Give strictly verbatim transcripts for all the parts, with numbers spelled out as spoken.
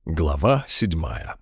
Глава седьмая.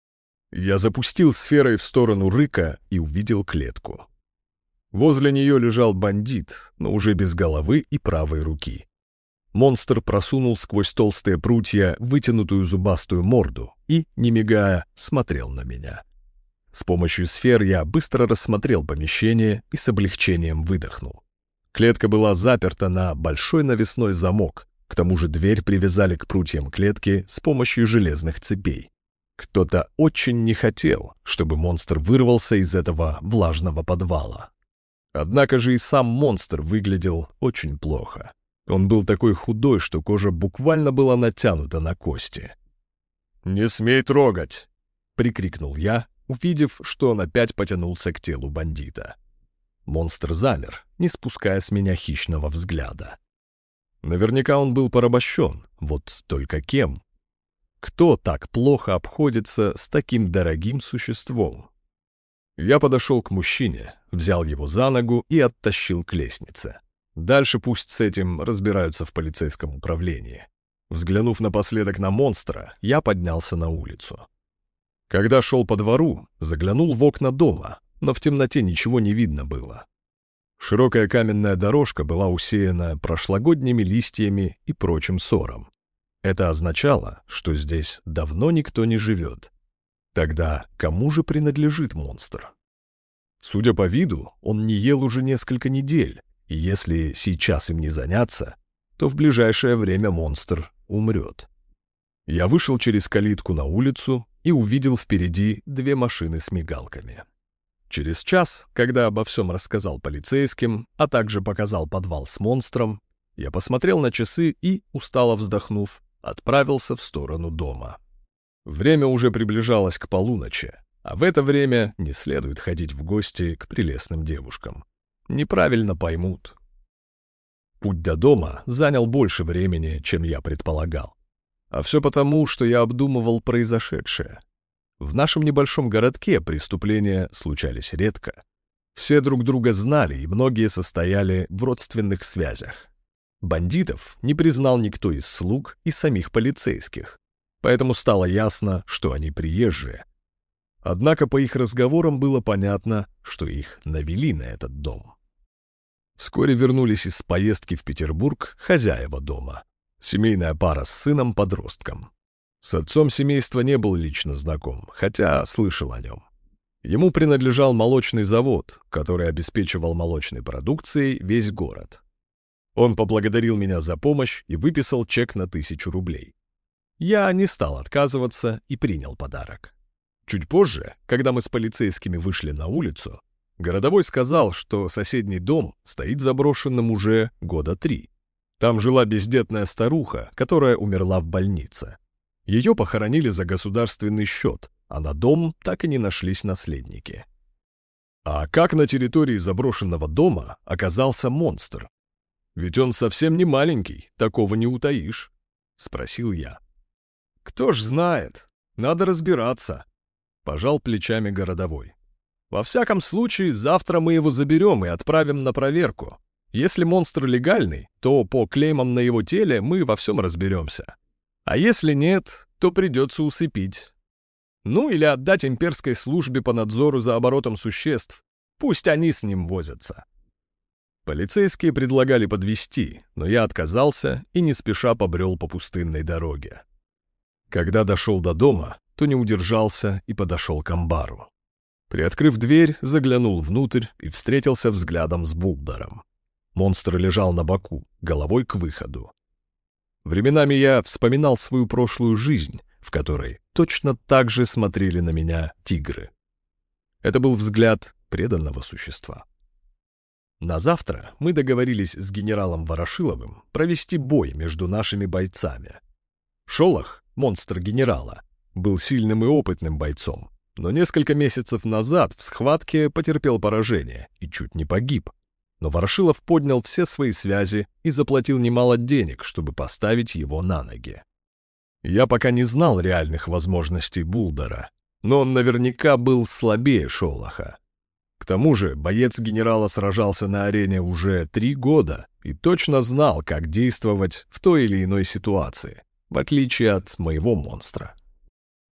Я запустил сферой в сторону рыка и увидел клетку. Возле нее лежал бандит, но уже без головы и правой руки. Монстр просунул сквозь толстые прутья вытянутую зубастую морду и, не мигая, смотрел на меня. С помощью сфер я быстро рассмотрел помещение и с облегчением выдохнул. Клетка была заперта на большой навесной замок. К тому же дверь привязали к прутьям клетки с помощью железных цепей. Кто-то очень не хотел, чтобы монстр вырвался из этого влажного подвала. Однако же и сам монстр выглядел очень плохо. Он был такой худой, что кожа буквально была натянута на кости. «Не смей трогать!» — прикрикнул я, увидев, что он опять потянулся к телу бандита. Монстр замер, не спуская с меня хищного взгляда. Наверняка он был порабощен, вот только кем? Кто так плохо обходится с таким дорогим существом? Я подошел к мужчине, взял его за ногу и оттащил к лестнице. Дальше пусть с этим разбираются в полицейском управлении. Взглянув напоследок на монстра, я поднялся на улицу. Когда шел по двору, заглянул в окна дома, но в темноте ничего не видно было. Широкая каменная дорожка была усеяна прошлогодними листьями и прочим сором. Это означало, что здесь давно никто не живет. Тогда кому же принадлежит монстр? Судя по виду, он не ел уже несколько недель, и если сейчас им не заняться, то в ближайшее время монстр умрет. Я вышел через калитку на улицу и увидел впереди две машины с мигалками. Через час, когда обо всем рассказал полицейским, а также показал подвал с монстром, я посмотрел на часы и, устало вздохнув, отправился в сторону дома. Время уже приближалось к полуночи, а в это время не следует ходить в гости к прелестным девушкам. Неправильно поймут. Путь до дома занял больше времени, чем я предполагал. А все потому, что я обдумывал произошедшее. В нашем небольшом городке преступления случались редко. Все друг друга знали, и многие состояли в родственных связях. Бандитов не признал никто из слуг и самих полицейских, поэтому стало ясно, что они приезжие. Однако по их разговорам было понятно, что их навели на этот дом. Вскоре вернулись из поездки в Петербург хозяева дома, семейная пара с сыном-подростком. С отцом семейства не был лично знаком, хотя слышал о нем. Ему принадлежал молочный завод, который обеспечивал молочной продукцией весь город. Он поблагодарил меня за помощь и выписал чек на тысячу рублей. Я не стал отказываться и принял подарок. Чуть позже, когда мы с полицейскими вышли на улицу, городовой сказал, что соседний дом стоит заброшенным уже года три. Там жила бездетная старуха, которая умерла в больнице. Ее похоронили за государственный счет, а на дом так и не нашлись наследники. А как на территории заброшенного дома оказался монстр? Ведь он совсем не маленький, такого не утаишь, — спросил я. Кто ж знает, надо разбираться, — пожал плечами городовой. Во всяком случае, завтра мы его заберем и отправим на проверку. Если монстр легальный, то по клеймам на его теле мы во всем разберемся. А если нет, то придется усыпить. Ну или отдать имперской службе по надзору за оборотом существ. Пусть они с ним возятся. Полицейские предлагали подвезти, но я отказался и не спеша побрел по пустынной дороге. Когда дошел до дома, то не удержался и подошел к амбару. Приоткрыв дверь, заглянул внутрь и встретился взглядом с Булдаром. Монстр лежал на боку, головой к выходу. Временами я вспоминал свою прошлую жизнь, в которой точно так же смотрели на меня тигры. Это был взгляд преданного существа. На завтра мы договорились с генералом Ворошиловым провести бой между нашими бойцами. Шолох, монстр генерала, был сильным и опытным бойцом, но несколько месяцев назад в схватке потерпел поражение и чуть не погиб. Но Ворошилов поднял все свои связи и заплатил немало денег, чтобы поставить его на ноги. Я пока не знал реальных возможностей Булдара, но он наверняка был слабее Шолоха. К тому же боец генерала сражался на арене уже три года и точно знал, как действовать в той или иной ситуации, в отличие от моего монстра.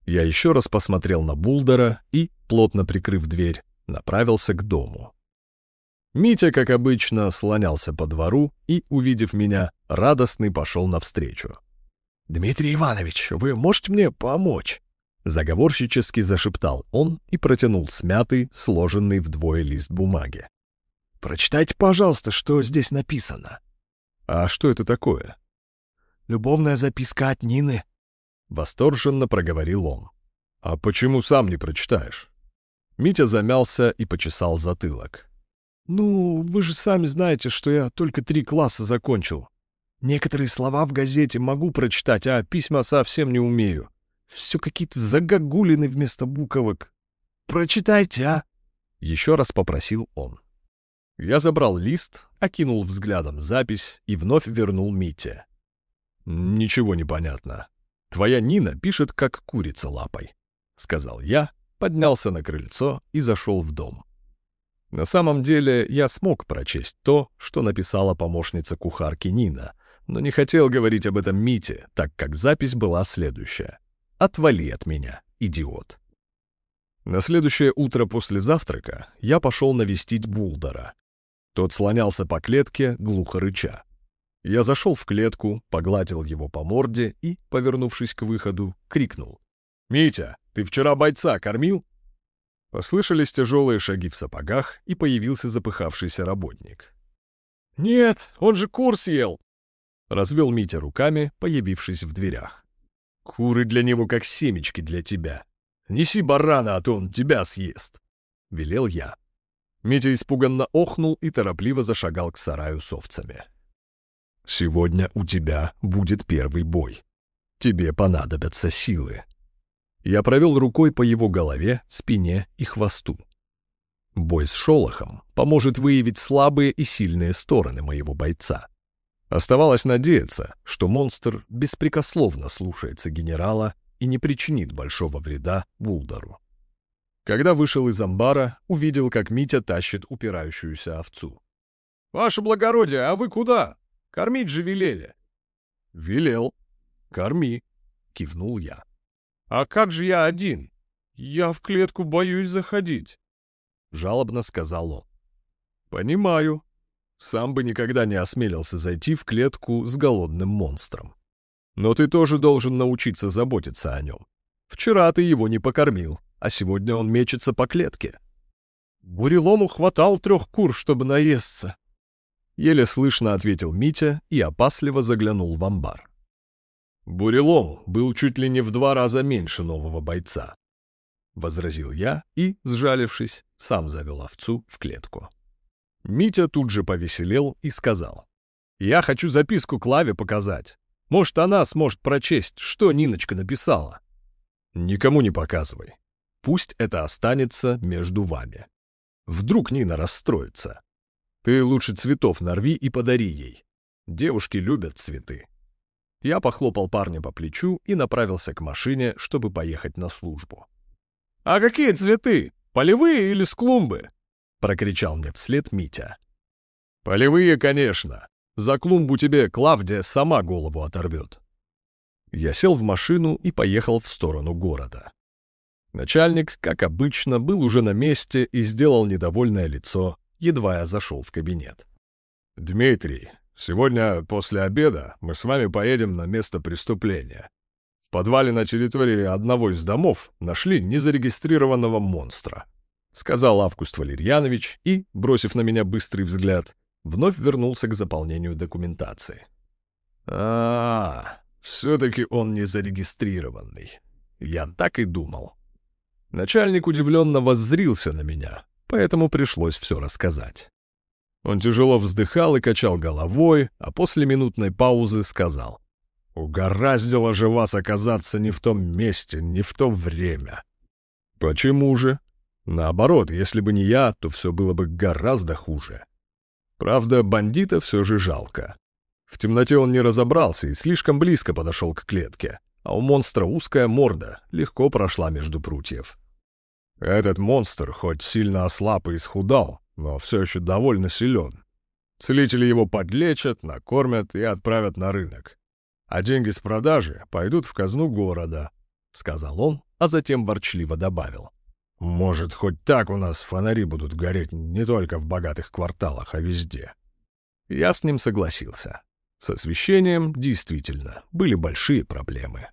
Я еще раз посмотрел на Булдера и, плотно прикрыв дверь, направился к дому. Митя, как обычно, слонялся по двору и, увидев меня, радостный пошел навстречу. «Дмитрий Иванович, вы можете мне помочь?» Заговорщически зашептал он и протянул смятый, сложенный вдвое лист бумаги. «Прочитайте, пожалуйста, что здесь написано». «А что это такое?» «Любовная записка от Нины», — восторженно проговорил он. «А почему сам не прочитаешь?» Митя замялся и почесал затылок. «Ну, вы же сами знаете, что я только три класса закончил. Некоторые слова в газете могу прочитать, а письма совсем не умею. Все какие-то загогулины вместо буквок. Прочитайте, а?» Еще раз попросил он. Я забрал лист, окинул взглядом запись и вновь вернул Мите. «Ничего не понятно. Твоя Нина пишет, как курица лапой», — сказал я, поднялся на крыльцо и зашел в дом. На самом деле я смог прочесть то, что написала помощница кухарки Нина, но не хотел говорить об этом Мите, так как запись была следующая. «Отвали от меня, идиот». На следующее утро после завтрака я пошел навестить Булдера. Тот слонялся по клетке, глухо рыча. Я зашел в клетку, погладил его по морде и, повернувшись к выходу, крикнул: «Митя, ты вчера бойца кормил?» Послышались тяжелые шаги в сапогах, и появился запыхавшийся работник. «Нет, он же кур съел!» — развел Митя руками, появившись в дверях. «Куры для него как семечки для тебя. Неси барана, а то он тебя съест!» — велел я. Митя испуганно охнул и торопливо зашагал к сараю с овцами. «Сегодня у тебя будет первый бой. Тебе понадобятся силы». Я провел рукой по его голове, спине и хвосту. Бой с Шолохом поможет выявить слабые и сильные стороны моего бойца. Оставалось надеяться, что монстр беспрекословно слушается генерала и не причинит большого вреда Булдеру. Когда вышел из амбара, увидел, как Митя тащит упирающуюся овцу. «Ваше благородие, а вы куда? Кормить же велели». «Велел. Корми», — кивнул я. «А как же я один? Я в клетку боюсь заходить», — жалобно сказал он. «Понимаю. Сам бы никогда не осмелился зайти в клетку с голодным монстром. Но ты тоже должен научиться заботиться о нем. Вчера ты его не покормил, а сегодня он мечется по клетке». «Бурелому хватало трех кур, чтобы наесться», — еле слышно ответил Митя и опасливо заглянул в амбар. «Бурелом был чуть ли не в два раза меньше нового бойца», — возразил я и, сжалившись, сам завел овцу в клетку. Митя тут же повеселел и сказал: «Я хочу записку Клаве показать. Может, она сможет прочесть, что Ниночка написала». «Никому не показывай. Пусть это останется между вами. Вдруг Нина расстроится. Ты лучше цветов нарви и подари ей. Девушки любят цветы». Я похлопал парня по плечу и направился к машине, чтобы поехать на службу. «А какие цветы? Полевые или с клумбы?» — прокричал мне вслед Митя. «Полевые, конечно. За клумбу тебе Клавдия сама голову оторвет». Я сел в машину и поехал в сторону города. Начальник, как обычно, был уже на месте и сделал недовольное лицо, едва я зашел в кабинет. «Дмитрий, сегодня после обеда мы с вами поедем на место преступления. В подвале на территории одного из домов нашли незарегистрированного монстра», — сказал Август Валерьянович и, бросив на меня быстрый взгляд, вновь вернулся к заполнению документации. «А, все-таки он незарегистрированный. Я так и думал». Начальник удивленно воззрился на меня, поэтому пришлось все рассказать. Он тяжело вздыхал и качал головой, а после минутной паузы сказал: «Угораздило же вас оказаться не в том месте, не в то время». «Почему же? Наоборот, если бы не я, то все было бы гораздо хуже. Правда, бандита все же жалко. В темноте он не разобрался и слишком близко подошел к клетке, а у монстра узкая морда легко прошла между прутьев. Этот монстр хоть сильно ослаб и исхудал, но все еще довольно силен. Целители его подлечат, накормят и отправят на рынок. А деньги с продажи пойдут в казну города», — сказал он а затем ворчливо добавил: «Может, хоть так у нас фонари будут гореть не только в богатых кварталах, а везде». Я с ним согласился. С освещением действительно были большие проблемы.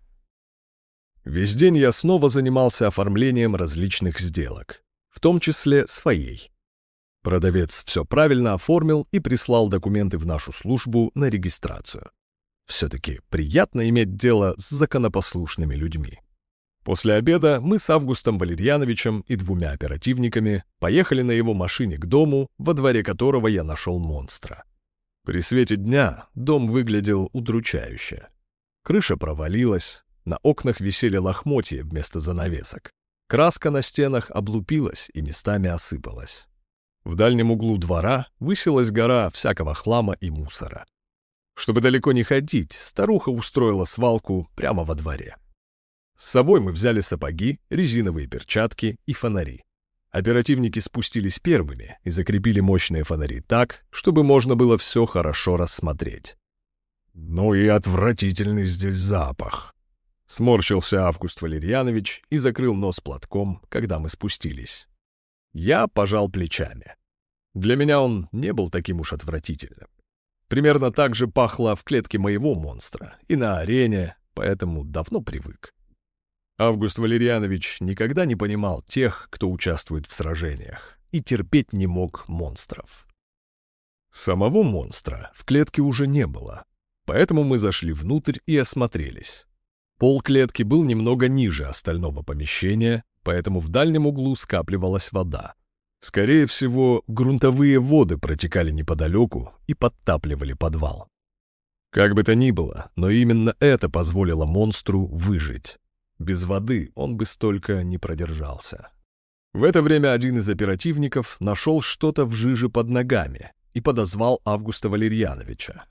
Весь день я снова занимался оформлением различных сделок, в том числе своей. Продавец все правильно оформил и прислал документы в нашу службу на регистрацию. Все-таки приятно иметь дело с законопослушными людьми. После обеда мы с Августом Валерьяновичем и двумя оперативниками поехали на его машине к дому, во дворе которого я нашел монстра. При свете дня дом выглядел удручающе. Крыша провалилась, на окнах висели лохмотья вместо занавесок. Краска на стенах облупилась и местами осыпалась. В дальнем углу двора высилась гора всякого хлама и мусора. Чтобы далеко не ходить, старуха устроила свалку прямо во дворе. С собой мы взяли сапоги, резиновые перчатки и фонари. Оперативники спустились первыми и закрепили мощные фонари так, чтобы можно было все хорошо рассмотреть. «Ну и отвратительный здесь запах!» Сморщился Август Валерьянович и закрыл нос платком, когда мы спустились. Я пожал плечами. Для меня он не был таким уж отвратительным. Примерно так же пахло в клетке моего монстра и на арене, поэтому давно привык. Август Валерьянович никогда не понимал тех, кто участвует в сражениях, и терпеть не мог монстров. Самого монстра в клетке уже не было, поэтому мы зашли внутрь и осмотрелись. Пол клетки был немного ниже остального помещения, поэтому в дальнем углу скапливалась вода. Скорее всего, грунтовые воды протекали неподалеку и подтапливали подвал. Как бы то ни было, но именно это позволило монстру выжить. Без воды он бы столько не продержался. В это время один из оперативников нашел что-то в жиже под ногами и подозвал Августа Валерьяновича.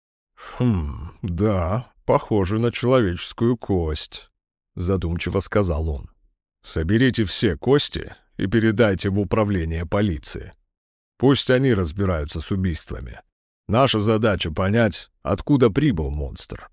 «Хм, да, похоже на человеческую кость», — задумчиво сказал он. «Соберите все кости и передайте в управление полиции. Пусть они разбираются с убийствами. Наша задача понять, откуда прибыл монстр.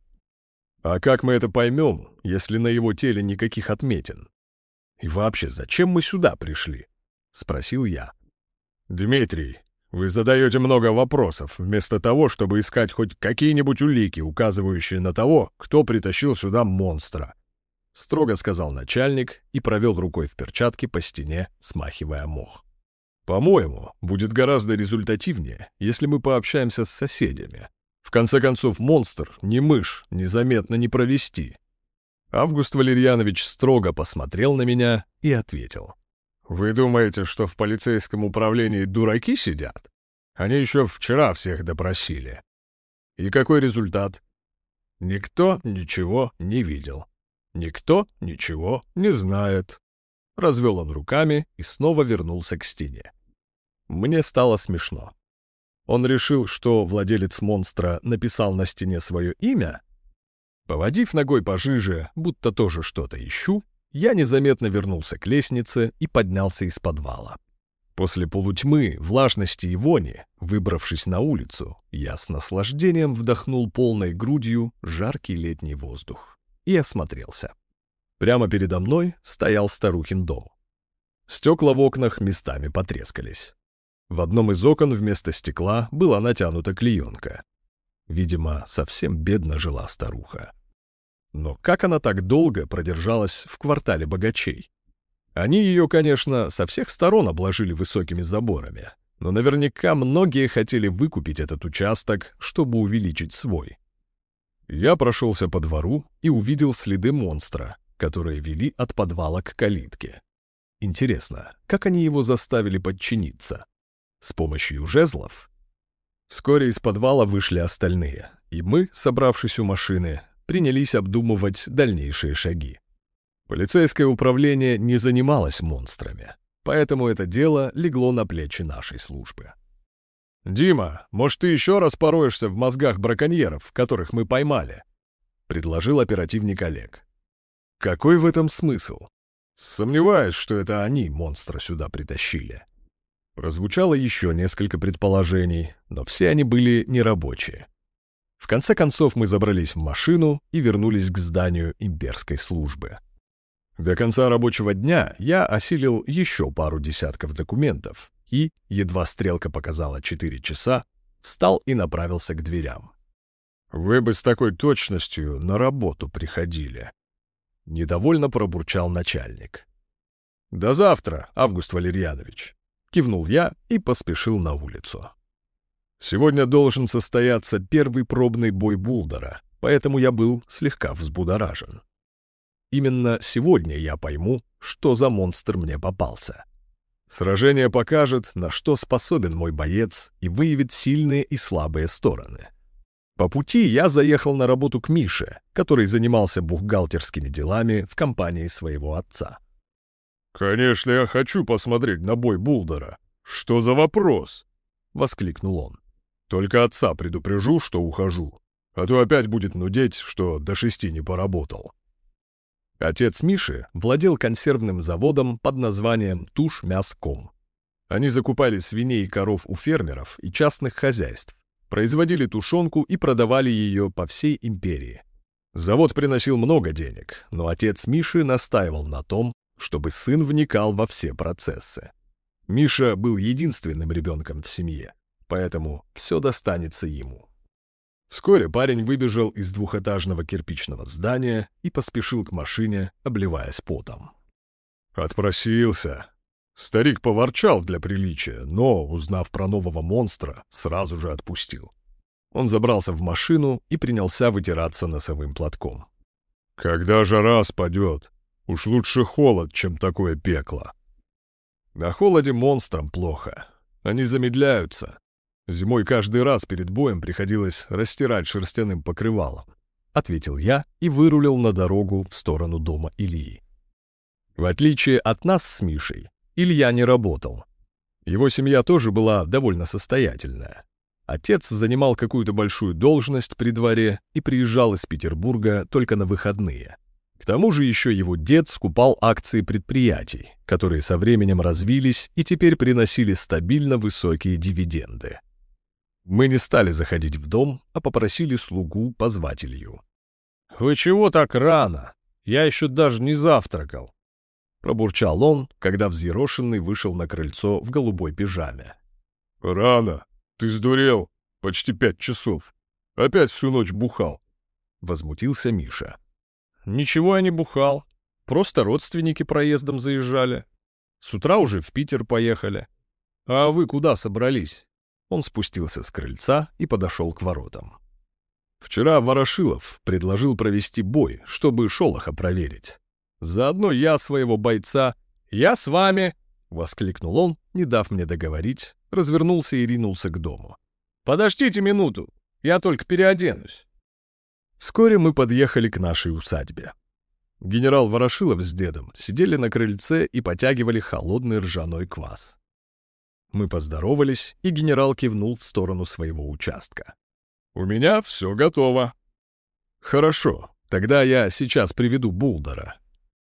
А как мы это поймем, если на его теле никаких отметин? И вообще, зачем мы сюда пришли?» — спросил я. «Дмитрий, вы задаете много вопросов, вместо того, чтобы искать хоть какие-нибудь улики, указывающие на того, кто притащил сюда монстра», — строго сказал начальник и провел рукой в перчатке по стене, смахивая мох. «По-моему, будет гораздо результативнее, если мы пообщаемся с соседями. В конце концов, монстр, не мышь, незаметно не провести». Август Валерьянович строго посмотрел на меня и ответил. «Вы думаете, что в полицейском управлении дураки сидят? Они еще вчера всех допросили. И какой результат? Никто ничего не видел. Никто ничего не знает». Развел он руками и снова вернулся к стене. Мне стало смешно. Он решил, что владелец монстра написал на стене свое имя? Поводив ногой пожиже, будто тоже что-то ищу, я незаметно вернулся к лестнице и поднялся из подвала. После полутьмы, влажности и вони, выбравшись на улицу, я с наслаждением вдохнул полной грудью жаркий летний воздух и осмотрелся. Прямо передо мной стоял старухин дом. Стекла в окнах местами потрескались. В одном из окон вместо стекла была натянута клеенка. Видимо, совсем бедно жила старуха. Но как она так долго продержалась в квартале богачей? Они ее, конечно, со всех сторон обложили высокими заборами, но наверняка многие хотели выкупить этот участок, чтобы увеличить свой. Я прошелся по двору и увидел следы монстра, которые вели от подвала к калитке. Интересно, как они его заставили подчиниться? С помощью жезлов? Вскоре из подвала вышли остальные, и мы, собравшись у машины, принялись обдумывать дальнейшие шаги. Полицейское управление не занималось монстрами, поэтому это дело легло на плечи нашей службы. «Дима, может, ты еще раз пороешься в мозгах браконьеров, которых мы поймали?» — предложил оперативник Олег. «Какой в этом смысл? Сомневаюсь, что это они монстра сюда притащили». Прозвучало еще несколько предположений, но все они были нерабочие. В конце концов мы забрались в машину и вернулись к зданию имперской службы. До конца рабочего дня я осилил еще пару десятков документов и, едва стрелка показала четыре часа, встал и направился к дверям. «Вы бы с такой точностью на работу приходили», — недовольно пробурчал начальник. «До завтра, Август Валерьянович», — кивнул я и поспешил на улицу. Сегодня должен состояться первый пробный бой Булдера, поэтому я был слегка взбудоражен. Именно сегодня я пойму, что за монстр мне попался. Сражение покажет, на что способен мой боец, и выявит сильные и слабые стороны. По пути я заехал на работу к Мише, который занимался бухгалтерскими делами в компании своего отца. «Конечно, я хочу посмотреть на бой Булдера. Что за вопрос?» — воскликнул он. «Только отца предупрежу, что ухожу, а то опять будет нудеть, что до шести не поработал». Отец Миши владел консервным заводом под названием «Тушмяском». Они закупали свиней и коров у фермеров и частных хозяйств, производили тушенку и продавали ее по всей империи. Завод приносил много денег, но отец Миши настаивал на том, чтобы сын вникал во все процессы. Миша был единственным ребенком в семье, поэтому все достанется ему. Вскоре парень выбежал из двухэтажного кирпичного здания и поспешил к машине, обливаясь потом. «Отпросился». Старик поворчал для приличия, но, узнав про нового монстра, сразу же отпустил. Он забрался в машину и принялся вытираться носовым платком. «Когда жара спадет, уж лучше холод, чем такое пекло». «На холоде монстрам плохо. Они замедляются. Зимой каждый раз перед боем приходилось растирать шерстяным покрывалом», — ответил я и вырулил на дорогу в сторону дома Ильи. В отличие от нас с Мишей, Илья не работал. Его семья тоже была довольно состоятельная. Отец занимал какую-то большую должность при дворе и приезжал из Петербурга только на выходные. К тому же еще его дед скупал акции предприятий, которые со временем развились и теперь приносили стабильно высокие дивиденды. Мы не стали заходить в дом, а попросили слугу позвать Илью. «Вы чего так рано? Я еще даже не завтракал», — пробурчал он, когда взъерошенный вышел на крыльцо в голубой пижаме. «Рано. Ты сдурел. Почти пять часов. Опять всю ночь бухал», — возмутился Миша. «Ничего я не бухал. Просто родственники проездом заезжали. С утра уже в Питер поехали. А вы куда собрались?» Он спустился с крыльца и подошел к воротам. «Вчера Ворошилов предложил провести бой, чтобы Шолоха проверить. Заодно я своего бойца...» «Я с вами!» — воскликнул он, не дав мне договорить, развернулся и ринулся к дому. «Подождите минуту, я только переоденусь». Вскоре мы подъехали к нашей усадьбе. Генерал Ворошилов с дедом сидели на крыльце и потягивали холодный ржаной квас. Мы поздоровались, и генерал кивнул в сторону своего участка. «У меня все готово». «Хорошо, тогда я сейчас приведу Булдера».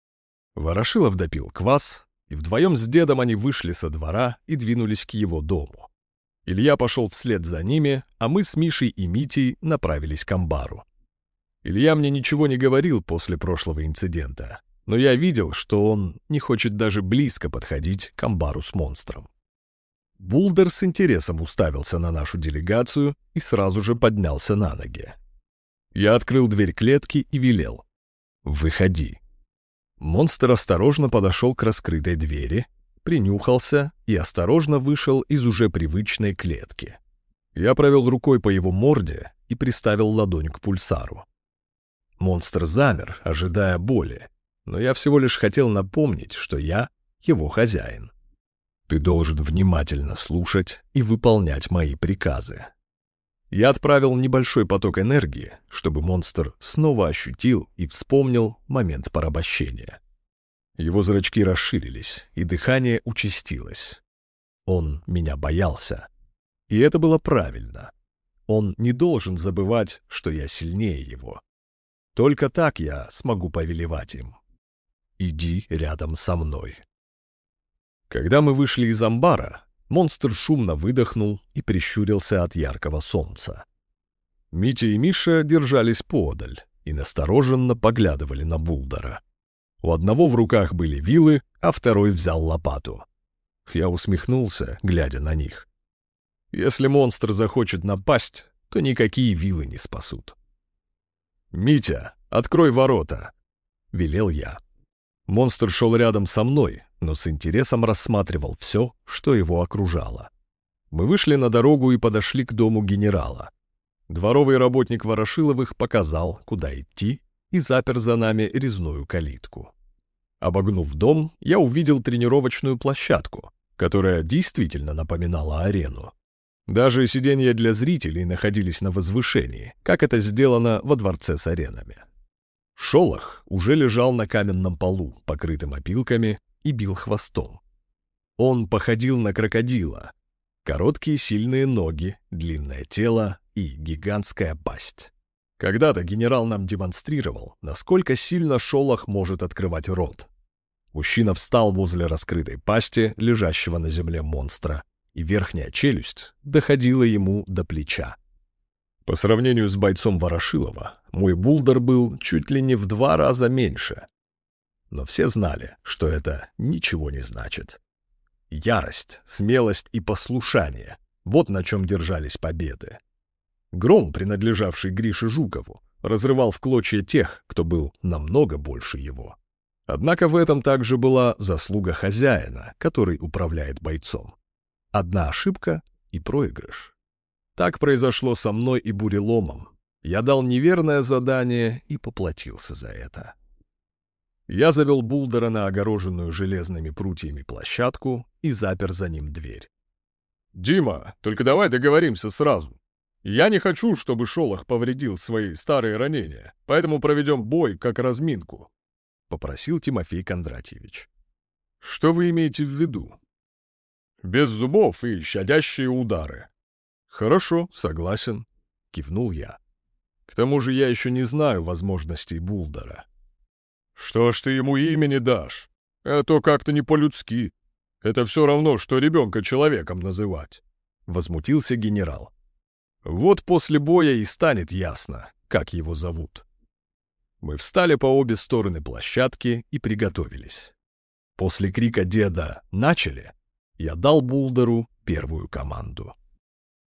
Ворошилов допил квас, и вдвоем с дедом они вышли со двора и двинулись к его дому. Илья пошел вслед за ними, а мы с Мишей и Митей направились к амбару. Илья мне ничего не говорил после прошлого инцидента, но я видел, что он не хочет даже близко подходить к амбару с монстром. Булдер с интересом уставился на нашу делегацию и сразу же поднялся на ноги. Я открыл дверь клетки и велел: «Выходи». Монстр осторожно подошел к раскрытой двери, принюхался и осторожно вышел из уже привычной клетки. Я провел рукой по его морде и приставил ладонь к пульсару. Монстр замер, ожидая боли, но я всего лишь хотел напомнить, что я его хозяин. Ты должен внимательно слушать и выполнять мои приказы. Я отправил небольшой поток энергии, чтобы монстр снова ощутил и вспомнил момент порабощения. Его зрачки расширились, и дыхание участилось. Он меня боялся. И это было правильно. Он не должен забывать, что я сильнее его. Только так я смогу повелевать им. Иди рядом со мной. Когда мы вышли из амбара, монстр шумно выдохнул и прищурился от яркого солнца. Митя и Миша держались поодаль и настороженно поглядывали на Булдера. У одного в руках были вилы, а второй взял лопату. Я усмехнулся, глядя на них. Если монстр захочет напасть, то никакие вилы не спасут. «Митя, открой ворота!» — велел я. Монстр шел рядом со мной, но с интересом рассматривал все, что его окружало. Мы вышли на дорогу и подошли к дому генерала. Дворовый работник Ворошиловых показал, куда идти, и запер за нами резную калитку. Обогнув дом, я увидел тренировочную площадку, которая действительно напоминала арену. Даже сиденья для зрителей находились на возвышении, как это сделано во дворце с аренами. Шолох уже лежал на каменном полу, покрытым опилками, и бил хвостом. Он походил на крокодила. Короткие сильные ноги, длинное тело и гигантская пасть. Когда-то генерал нам демонстрировал, насколько сильно Шолох может открывать рот. Мужчина встал возле раскрытой пасти, лежащего на земле монстра, и верхняя челюсть доходила ему до плеча. По сравнению с бойцом Ворошилова, мой булдер был чуть ли не в два раза меньше. Но все знали, что это ничего не значит. Ярость, смелость и послушание — вот на чем держались победы. Гром, принадлежавший Грише Жукову, разрывал в клочья тех, кто был намного больше его. Однако в этом также была заслуга хозяина, который управляет бойцом. Одна ошибка — и проигрыш. Так произошло со мной и буреломом. Я дал неверное задание и поплатился за это. Я завел булдера на огороженную железными прутьями площадку и запер за ним дверь. «Дима, только давай договоримся сразу. Я не хочу, чтобы Шолох повредил свои старые ранения, поэтому проведем бой как разминку», — попросил Тимофей Кондратьевич. «Что вы имеете в виду?» «Без зубов и щадящие удары». «Хорошо, согласен», — кивнул я. «К тому же я еще не знаю возможностей булдера». «Что ж ты ему имя не дашь? Это как-то не по-людски. Это все равно, что ребенка человеком называть», — возмутился генерал. «Вот после боя и станет ясно, как его зовут». Мы встали по обе стороны площадки и приготовились. После крика деда «Начали!» я дал булдеру первую команду.